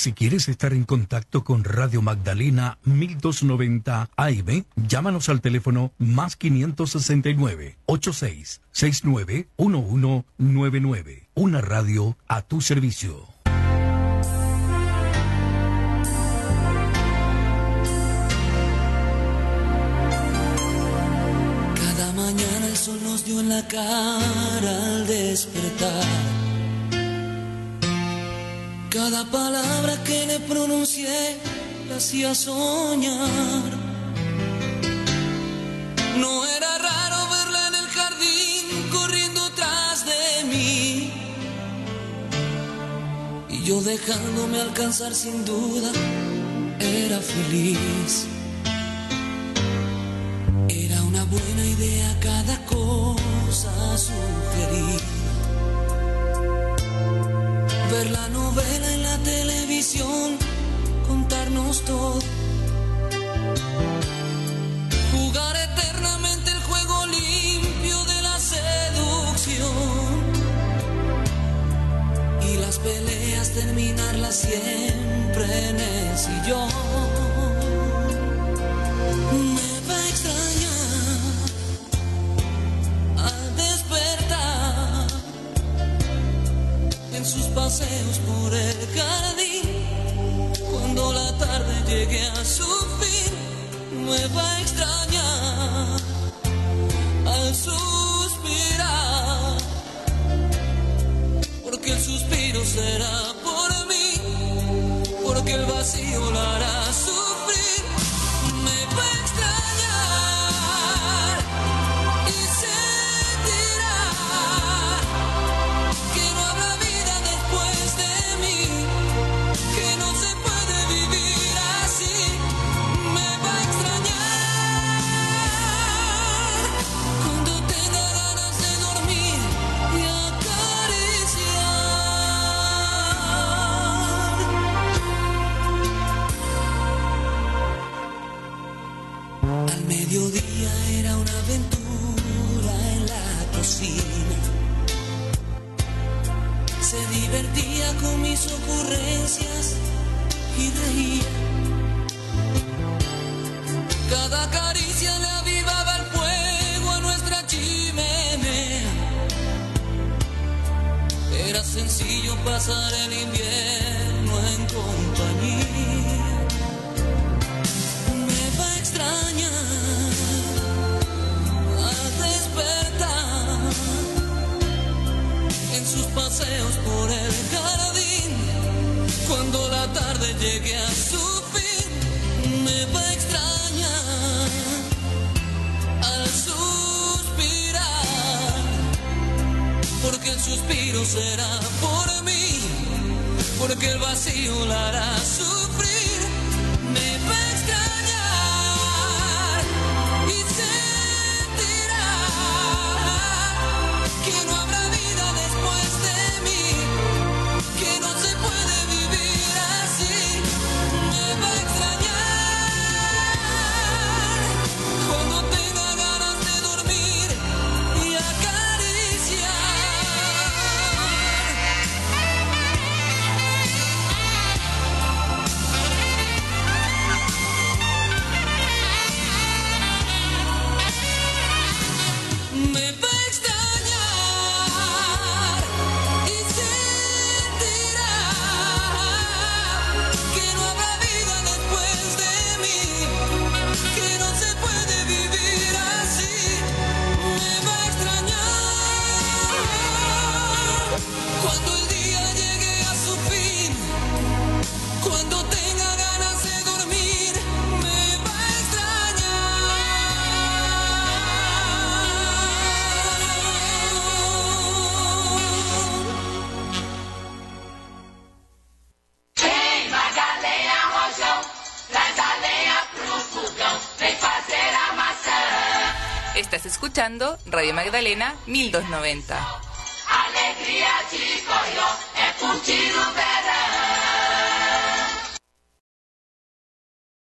Si quieres estar en contacto con Radio Magdalena 1290 AM, llámanos al teléfono más 569 86 69 1199. Una radio a tu servicio. Cada mañana el sol nos dio en la cara al despertar. Cada palabra que le pronuncié la hacía soñar. No era raro verla en el jardín corriendo tras de mí. Y yo dejándome alcanzar sin duda era feliz. Era una buena idea cada cosa sugerir. Ver la novela en la televisión, contarnos todo. Jugar eternamente el juego limpio de la seducción. Y las peleas terminarlas siempre en el sillón. Me va a extrañar al despertar en sus paseos por el jardín. Cuando la tarde llegue a su fin, me va a extrañar al suspirar, porque el suspiro será por mí, porque el vacío la hará sufrir. Me va a extrañar y sentirá que no habrá vida después de mí, que no se puede vivir así. Me va a extrañar cuando tenga ganas de dormir y acariciar. Al mediodía era una aventura en la cocina. Se divertía con mis ocurrencias y reía. Cada caricia le avivaba el fuego a nuestra chimenea. Era sencillo pasar el invierno en compañía. Me va a extrañar al despertar en sus paseos por el jardín. Cuando la tarde llegue a su fin, me va a extrañar al suspirar, porque el suspiro será por mí, porque el vacío la hará sufrir. Me va a extrañar y sentirá que no habrá vida después de mí, que no se puede vivir así. Me va a extrañar cuando tenga ganas de dormir y acariciar. Me va a extrañar y sentirá que no habrá vida después de mí, que no se puede vivir así. Me va a extrañar cuando el día llegue a su fin, cuando tenga ganas de dormir. Me va a Vem, Magalhães, rojão, traz a lenha pro fogão, vem fazer a maçã. Estás escuchando Radio Magdalena 1290. Alegria de Goió é curtir o verão.